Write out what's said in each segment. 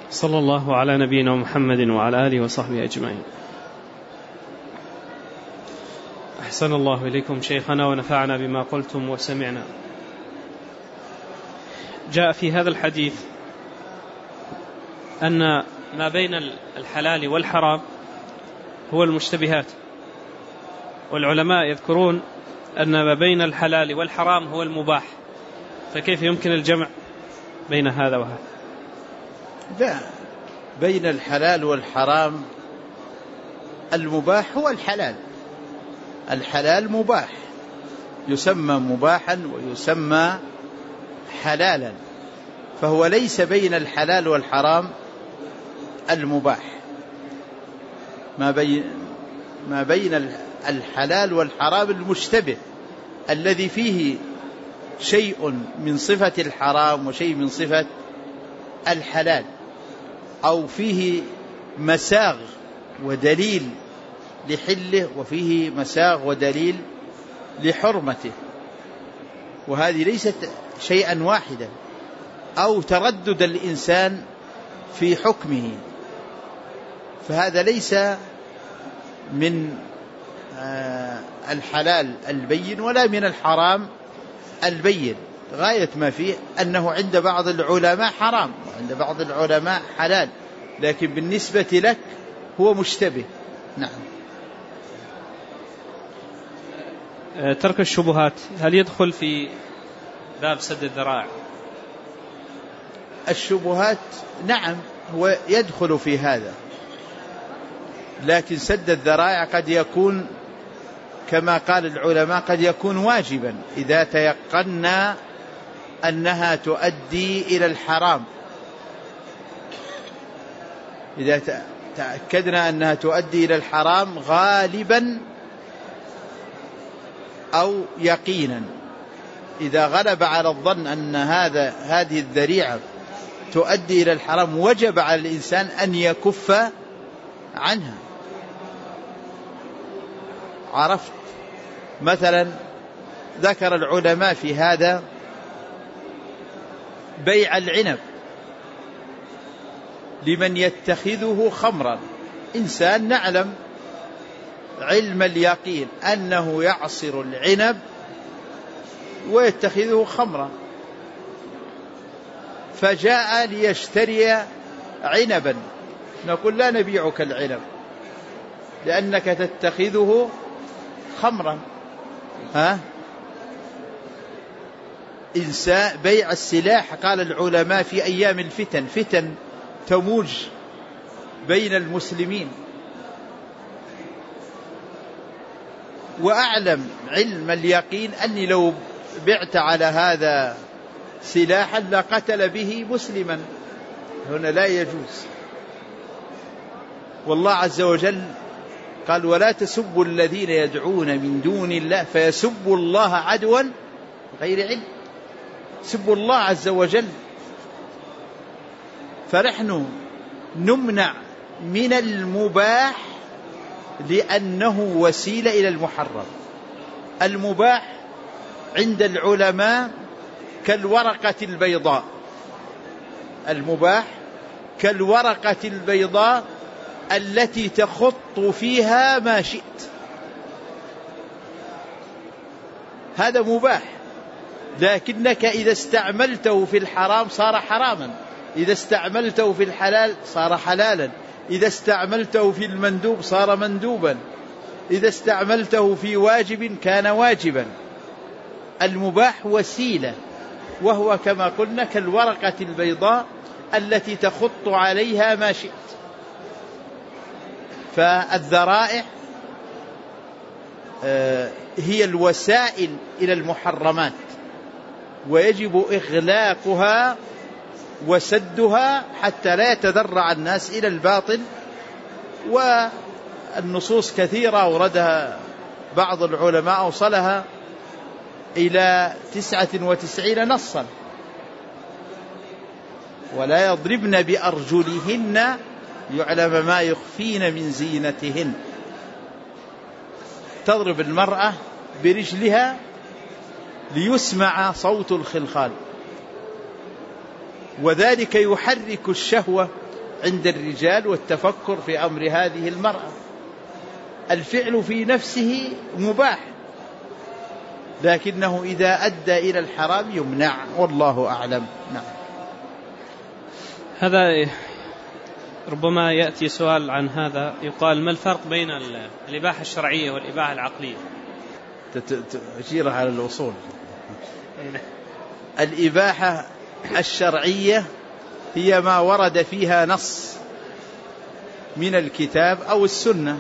صلى الله على نبينا محمد وعلى آله وصحبه أجمعين. أحسن الله إليكم شيخنا ونفعنا بما قلتم وسمعنا. جاء في هذا الحديث أن ما بين الحلال والحرام هو المشتبهات، والعلماء يذكرون أن ما بين الحلال والحرام هو المباح، فكيف يمكن الجمع بين هذا وهذا؟ لا، بين الحلال والحرام المباح هو الحلال. الحلال مباح، يسمى مباحا ويسمى حلالا، فهو ليس بين الحلال والحرام المباح. ما بين الحلال والحرام المشتبه الذي فيه شيء من صفة الحرام وشيء من صفة الحلال، أو فيه مساغ ودليل لحله وفيه مساغ ودليل لحرمته، وهذه ليست شيئا واحدا، أو تردد الإنسان في حكمه، فهذا ليس من الحلال البين ولا من الحرام البين. غاية ما فيه أنه عند بعض العلماء حرام وعند بعض العلماء حلال، لكن بالنسبة لك هو مشتبه. نعم. ترك الشبهات هل يدخل في باب سد الذرائع؟ الشبهات نعم هو يدخل في هذا، لكن سد الذرائع قد يكون كما قال العلماء قد يكون واجبا إذا تيقنا أنها تؤدي إلى الحرام. إذا تأكدنا أنها تؤدي إلى الحرام غالبا أو يقينا، إذا غلب على الظن أن هذه الذريعة تؤدي إلى الحرام وجب على الإنسان أن يكف عنها. عرفت؟ مثلا ذكر العلماء في هذا بيع العنب لمن يتخذه خمرا. إنسان نعلم علم اليقين أنه يعصر العنب ويتخذه خمرا، فجاء ليشتري عنبا، نقول لا نبيعك العنب لأنك تتخذه خمرا. إنسان بيع السلاح، قال العلماء في أيام الفتن، فتن تموج بين المسلمين، وأعلم علم اليقين أني لو بعت على هذا سلاحا لقتل به مسلما، هنا لا يجوز. والله عز وجل قال ولا تسبوا الذين يدعون من دون الله فيسبوا الله عدوا غير علم. سبوا الله عز وجل، فنحن نمنع من المباح لأنه وسيلة إلى المحرم. المباح عند العلماء كالورقة البيضاء، المباح كالورقة البيضاء التي تخط فيها ما شئت، هذا مباح، لكنك إذا استعملته في الحرام صار حراما، إذا استعملته في الحلال صار حلالا، إذا استعملته في المندوب صار مندوبا، إذا استعملته في واجب كان واجبا. المباح وسيلة، وهو كما قلنا كالورقة البيضاء التي تخط عليها ما شئت. فالذرائع هي الوسائل إلى المحرمات، ويجب إغلاقها وسدها حتى لا يتذرع الناس إلى الباطل. والنصوص كثيرة أوردها بعض العلماء أوصلها إلى 99 نصا. ولا يضربن بأرجلهن يعلم ما يخفين من زينتهن. تضرب المرأة برجلها ليسمع صوت الخلخال، وذلك يحرك الشهوة عند الرجال والتفكر في أمر هذه المرأة. الفعل في نفسه مباح، لكنه إذا أدى إلى الحرام يمنع، والله أعلم. نعم. هذا ربما يأتي سؤال عن هذا، يقال ما الفرق بين الإباحة الشرعية والإباحة العقلية؟ تشير على الأصول. الإباحة الشرعية هي ما ورد فيها نص من الكتاب أو السنة،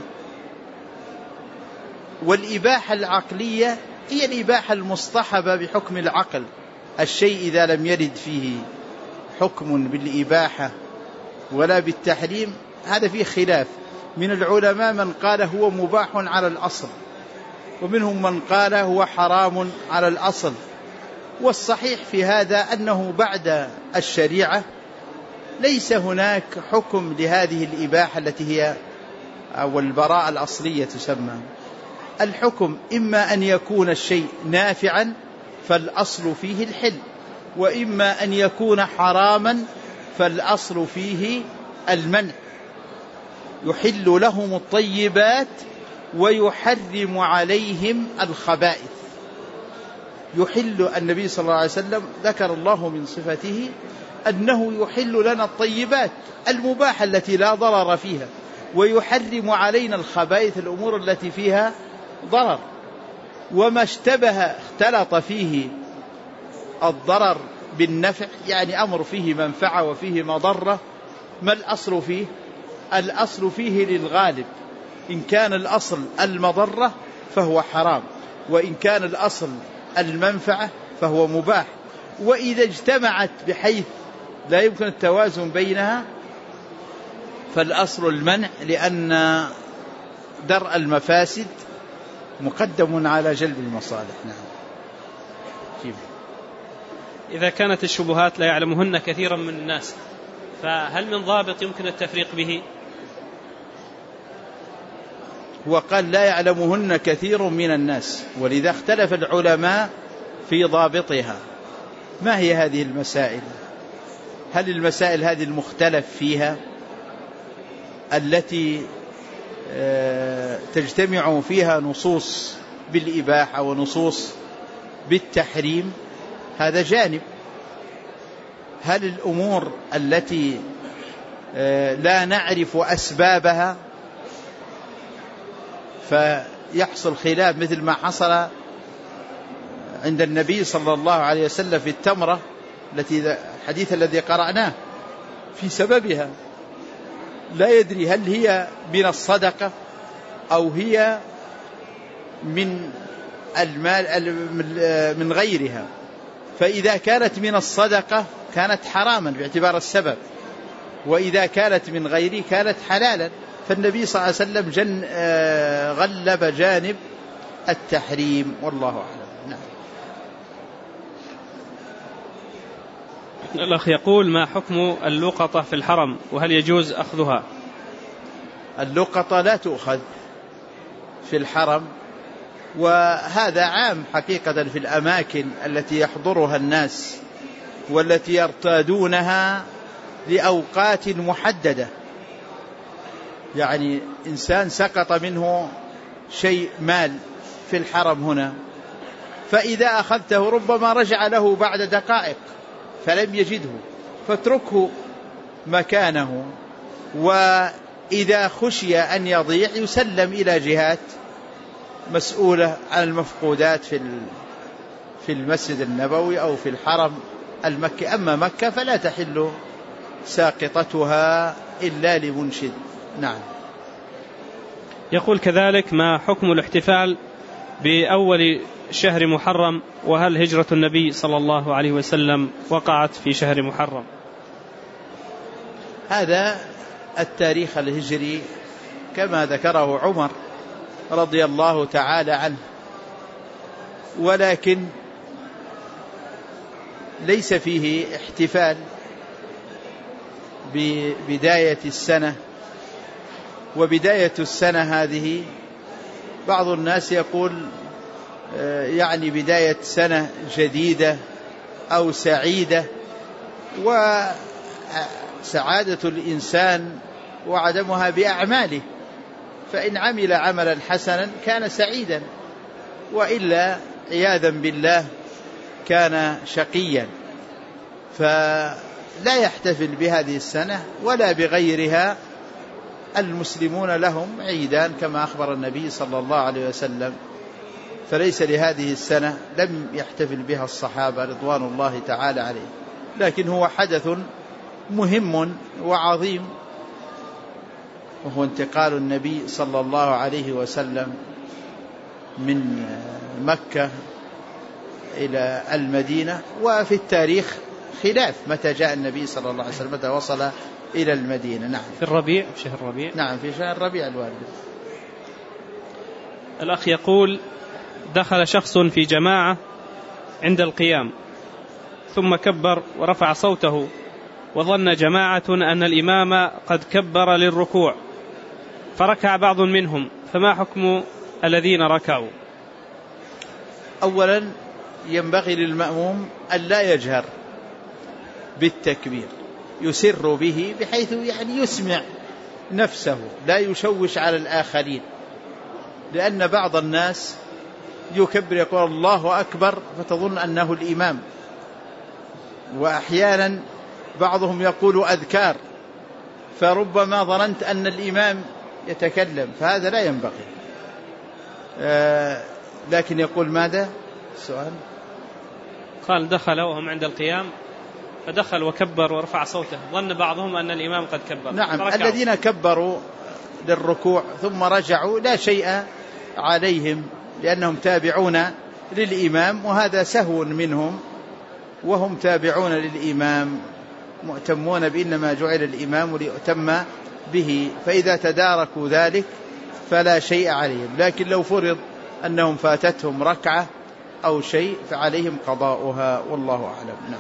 والإباحة العقلية هي الإباحة المصطحبة بحكم العقل. الشيء إذا لم يرد فيه حكم بالإباحة ولا بالتحريم هذا فيه خلاف. من العلماء من قال هو مباح على الأصل، ومنهم من قال هو حرام على الأصل. والصحيح في هذا أنه بعد الشريعة ليس هناك حكم لهذه الإباحة التي هي أو البراءة الأصلية تسمى. الحكم إما أن يكون الشيء نافعا فالأصل فيه الحل، وإما أن يكون حراما فالأصل فيه المنع. يحل لهم الطيبات ويحرم عليهم الخبائث. يحل النبي صلى الله عليه وسلم ذكر الله من صفته أنه يحل لنا الطيبات المباحة التي لا ضرر فيها، ويحرم علينا الخبائث الأمور التي فيها ضرر. وما اشتبه اختلط فيه الضرر بالنفع، يعني أمر فيه منفعة وفيه مضرة، ما الأصل فيه؟ الأصل فيه للغالب. إن كان الأصل المضرة فهو حرام، وإن كان الأصل المنفعة فهو مباح. وإذا اجتمعت بحيث لا يمكن التوازن بينها فالأصل المنع، لأن درء المفاسد مقدم على جلب المصالح. نعم. إذا كانت الشبهات لا يعلمهن كثيرا من الناس، فهل من ضابط يمكن التفريق به؟ وقال لا يعلمهن كثير من الناس، ولذا اختلف العلماء في ضابطها. ما هي هذه المسائل؟ هل المسائل هذه المختلف فيها التي تجتمع فيها نصوص بالإباحة ونصوص بالتحريم؟ هذا جانب. هل الأمور التي لا نعرف أسبابها فيحصل خلاف، مثل ما حصل عند النبي صلى الله عليه وسلم في التمرة التي الحديث الذي قرأناه في سببها، لا يدري هل هي من الصدقة أو هي من المال من غيرها. فإذا كانت من الصدقة كانت حراما باعتبار السبب، وإذا كانت من غيره كانت حلالا. فالنبي صلى الله عليه وسلم غلب جانب التحريم، والله أعلم. نعم. الأخ يقول ما حكم اللقطة في الحرم، وهل يجوز أخذها؟ اللقطة لا تؤخذ في الحرم، وهذا عام حقيقة في الأماكن التي يحضرها الناس والتي يرتادونها لأوقات محددة. يعني إنسان سقط منه شيء مال في الحرم هنا، فإذا أخذته ربما رجع له بعد دقائق فلم يجده، فاتركه مكانه، وإذا خشي أن يضيع يسلم إلى جهات مسؤولة عن المفقودات في المسجد النبوي أو في الحرم المكي. أما مكة فلا تحل ساقطتها إلا لمنشد. نعم. يقول كذلك ما حكم الاحتفال بأول شهر محرم، وهل هجرة النبي صلى الله عليه وسلم وقعت في شهر محرم؟ هذا التاريخ الهجري كما ذكره عمر رضي الله تعالى عنه، ولكن ليس فيه احتفال ببداية السنة. وبداية السنة هذه بعض الناس يقول يعني بداية سنة جديدة أو سعيدة، سعادة الإنسان وعدمها بأعماله، فإن عمل عملا حسنا كان سعيدا، وإلا عياذا بالله كان شقيا. فلا يحتفل بهذه السنة ولا بغيرها. المسلمون لهم عيدان كما أخبر النبي صلى الله عليه وسلم، فليس لهذه السنة لم يحتفل بها الصحابة رضوان الله تعالى عليه، لكن هو حدث مهم وعظيم، وهو انتقال النبي صلى الله عليه وسلم من مكة إلى المدينة. وفي التاريخ خلاف متى جاء النبي صلى الله عليه وسلم، متى وصل إلى المدينة. نعم، في الربيع، في شهر الربيع. نعم، في شهر الربيع الوارد. الأخ يقول: دخل شخص في جماعة عند القيام ثم كبر ورفع صوته، وظن جماعة أن الإمام قد كبر للركوع، فركع بعض منهم، فما حكم الذين ركعوا؟ أولا ينبغي للمأموم أن لا يجهر بالتكبير، يسر به بحيث يعني يسمع نفسه، لا يشوش على الآخرين، لأن بعض الناس يكبر يقول الله أكبر فتظن أنه الإمام، وأحيانا بعضهم يقول أذكار فربما ظننت أن الإمام يتكلم، فهذا لا ينبغي. لكن يقول ماذا السؤال؟ قال: دخل وهم عند القيام، فدخل وكبر ورفع صوته، ظن بعضهم أن الإمام قد كبر. نعم، الذين كبروا للركوع ثم رجعوا لا شيء عليهم، لأنهم تابعون للإمام، وهذا سهو منهم، وهم تابعون للإمام مؤتمون بإنما جعل الإمام ليؤتم به، فإذا تداركوا ذلك فلا شيء عليهم. لكن لو فرض أنهم فاتتهم ركعة أو شيء فعليهم قضاؤها، والله أعلم. نعم.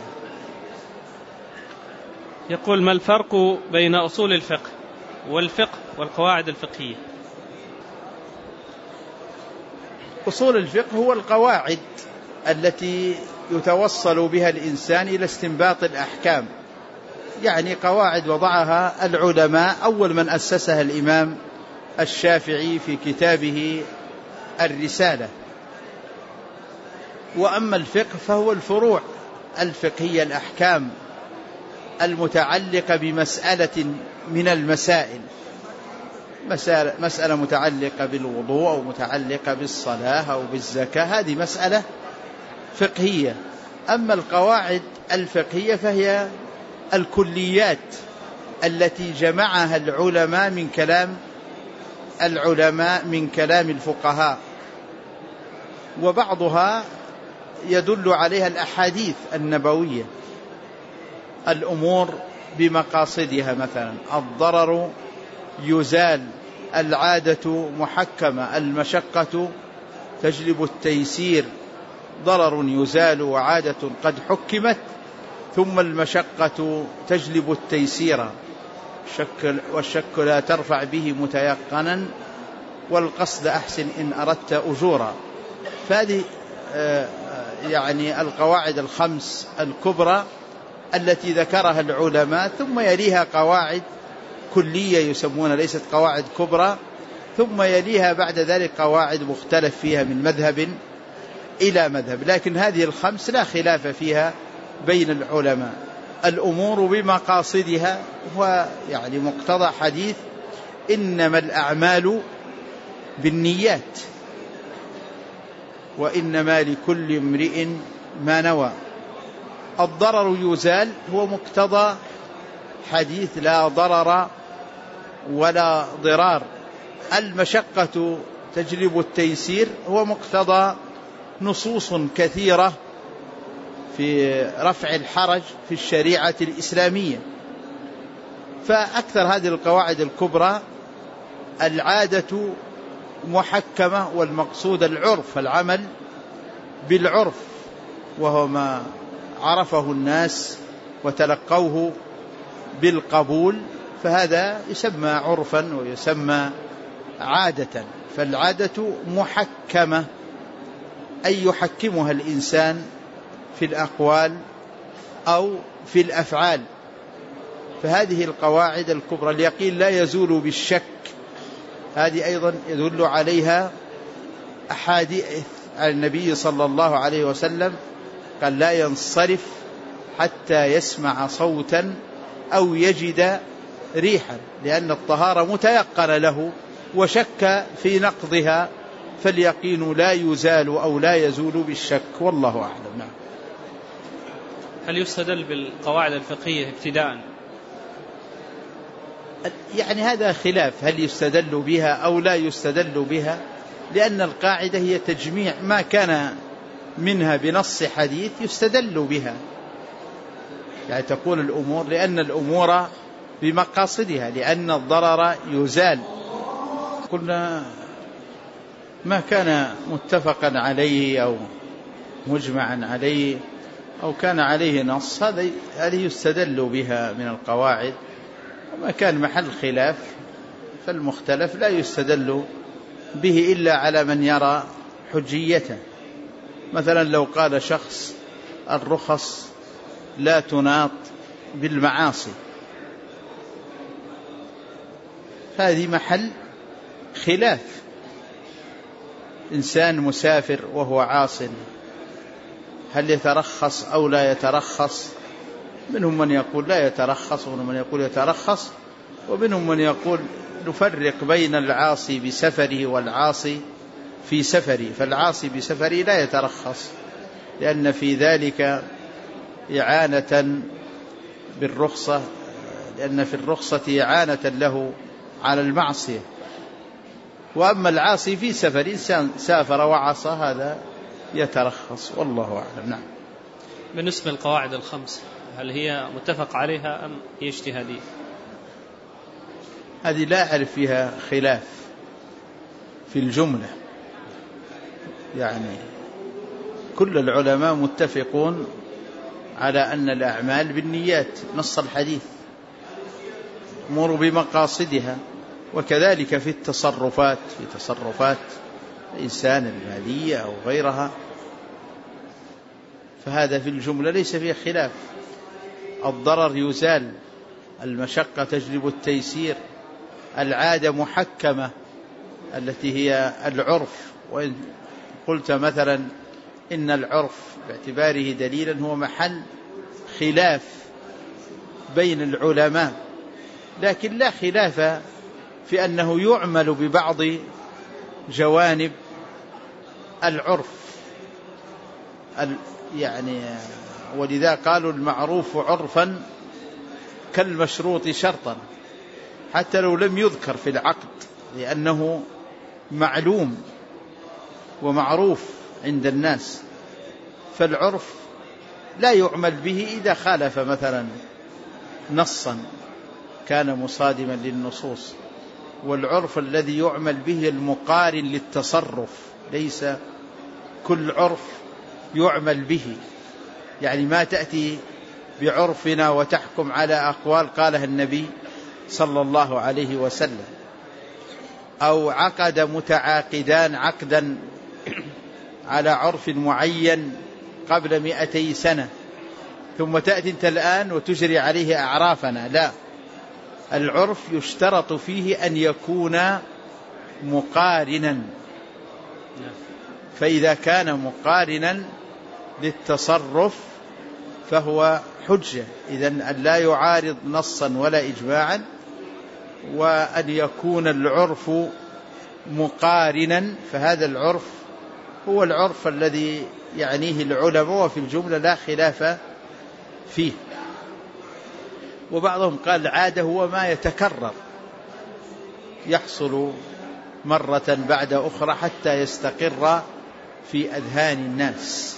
يقول: ما الفرق بين أصول الفقه والفقه والقواعد الفقهية؟ أصول الفقه هو القواعد التي يتوصل بها الإنسان إلى استنباط الأحكام، يعني قواعد وضعها العلماء، أول من أسسها الإمام الشافعي في كتابه الرسالة. وأما الفقه فهو الفروع الفقهية، الأحكام المتعلقة بمسألة من المسائل، مسألة متعلقة بالوضوء أو متعلقة بالصلاة أو بالزكاة، هذه مسألة فقهية. أما القواعد الفقهية فهي الكليات التي جمعها العلماء من كلام الفقهاء، وبعضها يدل عليها الأحاديث النبوية، الأمور بمقاصدها، مثلا الضرر يزال، العادة محكمة، المشقة تجلب التيسير، ضرر يزال وعادة قد حكمت، ثم المشقة تجلب التيسير، والشك لا ترفع به متيقنا، والقصد أحسن إن أردت أجورا. فهذه يعني القواعد الخمس الكبرى التي ذكرها العلماء، ثم يليها قواعد كلية يسمون ليست قواعد كبرى، ثم يليها بعد ذلك قواعد مختلف فيها من مذهب إلى مذهب، لكن هذه الخمس لا خلاف فيها بين العلماء. الأمور بمقاصدها هو يعني مقتضى حديث إنما الأعمال بالنيات وإنما لكل امرئ ما نوى. الضرر يزال هو مقتضى حديث لا ضرر ولا ضرار. المشقة تجلب التيسير هو مقتضى نصوص كثيرة في رفع الحرج في الشريعة الإسلامية. فأكثر هذه القواعد الكبرى العادة محكمة، والمقصود العرف، العمل بالعرف، وهو ما عرفه الناس وتلقوه بالقبول، فهذا يسمى عرفا ويسمى عادة. فالعادة محكمة أي يحكمها الإنسان في الأقوال أو في الأفعال. فهذه القواعد الكبرى. اليقين لا يزول بالشك، هذه أيضا يدل عليها أحاديث عن النبي صلى الله عليه وسلم، قال لا ينصرف حتى يسمع صوتا أو يجد ريحا، لأن الطهارة متيقن له وشك في نقضها، فاليقين لا يزال أو لا يزول بالشك، والله أعلم. نعم. هل يستدل بالقواعد الفقهية ابتداء؟ يعني هذا خلاف، هل يستدل بها أو لا يستدل بها، لأن القاعدة هي تجميع ما كان منها بنص حديث يستدل بها، يعني تقول الأمور لأن الأمور بمقاصدها، لأن الضرر يزال. قلنا ما كان متفقا عليه أو مجمعا عليه أو كان عليه نص هذه يستدل بها من القواعد، وما كان محل خلاف فالمختلف لا يستدل به إلا على من يرى حجيته. مثلا لو قال شخص الرخص لا تناط بالمعاصي، هذه محل خلاف. إنسان مسافر وهو عاص هل يترخص أو لا يترخص؟ منهم من يقول لا يترخص، ومنهم من يقول يترخص، ومنهم من يقول نفرق بين العاصي بسفره والعاصي في سفره، فالعاصي بسفره لا يترخص لأن في ذلك إعانة بالرخصة، لأن في الرخصة إعانة له على المعصية. وأما العاصي في سفر، إنسان سافر وعصى هذا يترخص، والله أعلم. نعم. بالنسبة للقواعد الخمس هل هي متفق عليها أم هي اجتهادية؟ هذه لا أعرف فيها خلاف في الجملة، يعني كل العلماء متفقون على أن الأعمال بالنيات، نص الحديث أمور بمقاصدها، وكذلك في التصرفات، في تصرفات الإنسان المالية أو غيرها، فهذا في الجملة ليس فيه خلاف. الضرر يزال، المشقة تجلب التيسير، العادة محكمة التي هي العرف. وإن قلت مثلا إن العرف باعتباره دليلا هو محل خلاف بين العلماء، لكن لا خلاف في أنه يعمل ببعض جوانب العرف، يعني ولذا قالوا المعروف عرفا كالمشروط شرطا، حتى لو لم يذكر في العقد، لأنه معلوم ومعروف عند الناس، فالعرف لا يعمل به إذا خالف مثلا نصا كان مصادما للنصوص. والعرف الذي يعمل به المقارن للتصرف، ليس كل عرف يعمل به، يعني ما تأتي بعرفنا وتحكم على أقوال قالها النبي صلى الله عليه وسلم، أو عقد متعاقدان عقدا على عرف معين قبل 200 سنة ثم تأتي أنت الآن وتجري عليه أعرافنا، لا، العرف يشترط فيه أن يكون مقارنا، فإذا كان مقارنا للتصرف فهو حجة. إذن أن لا يعارض نصا ولا إجماعا، وأن يكون العرف مقارنا، فهذا العرف هو العرف الذي يعنيه العلماء، وفي الجملة لا خلاف فيه. وبعضهم قال العادة هو ما يتكرر، يحصل مرة بعد أخرى حتى يستقر في أذهان الناس.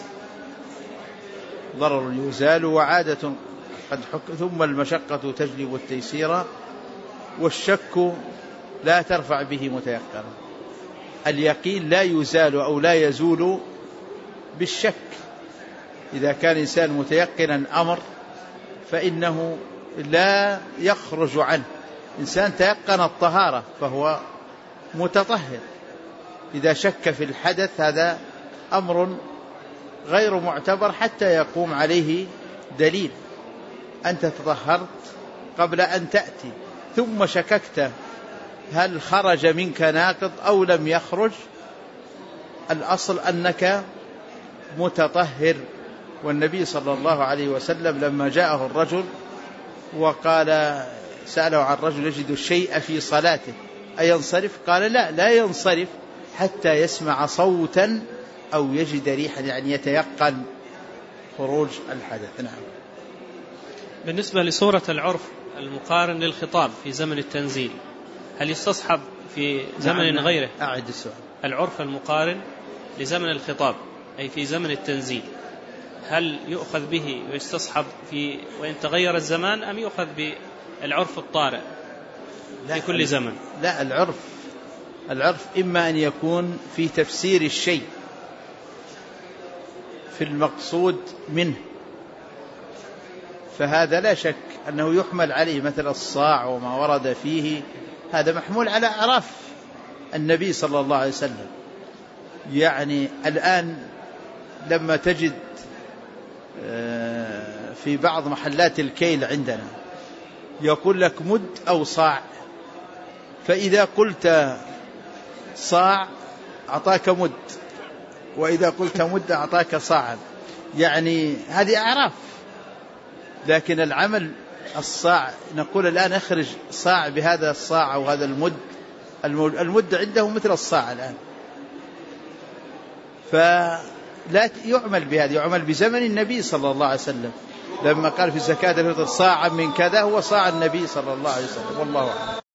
ضرر يزال وعادة قد حكم، ثم المشقة تجلب التيسير، والشك لا ترفع به متيقنا. اليقين لا يزال أو لا يزول بالشك. إذا كان إنسان متيقنا أمر فإنه لا يخرج عنه. إنسان تيقن الطهارة فهو متطهر، إذا شك في الحدث هذا أمر غير معتبر حتى يقوم عليه دليل. أنت تطهرت قبل أن تأتي ثم شككت هل خرج منك ناقض أو لم يخرج، الأصل أنك متطهر. والنبي صلى الله عليه وسلم لما جاءه الرجل وقال سأله عن رجل يجد الشيء في صلاته أينصرف؟ قال لا ينصرف حتى يسمع صوتا أو يجد ريحا، يعني يتيقن خروج الحدث. نعم. بالنسبة لصورة العرف المقارن للخطاب في زمن التنزيل، هل يستصحب في زمن غيره؟ أعد السؤال. العرف المقارن لزمن الخطاب أي في زمن التنزيل، هل يؤخذ به ويستصحب في وإن تغير الزمان، أم يؤخذ بالعرف الطارئ في كل زمن؟ لا، العرف إما أن يكون في تفسير الشيء في المقصود منه، فهذا لا شك أنه يحمل عليه، مثل الصاع وما ورد فيه، هذا محمول على أعراف النبي صلى الله عليه وسلم. يعني الآن لما تجد في بعض محلات الكيل عندنا يقول لك مد أو صاع، فإذا قلت صاع أعطاك مد، وإذا قلت مد أعطاك صاعا، يعني هذه أعراف. لكن العمل الصاع، نقول الآن اخرج صاع بهذا الصاع أو هذا المد عنده مثل الصاع الآن، فلا يعمل بهذا، يعمل بزمن النبي صلى الله عليه وسلم لما قال في زكاة الفطر صاعا من كذا، هو صاع النبي صلى الله عليه وسلم. والله أعلم.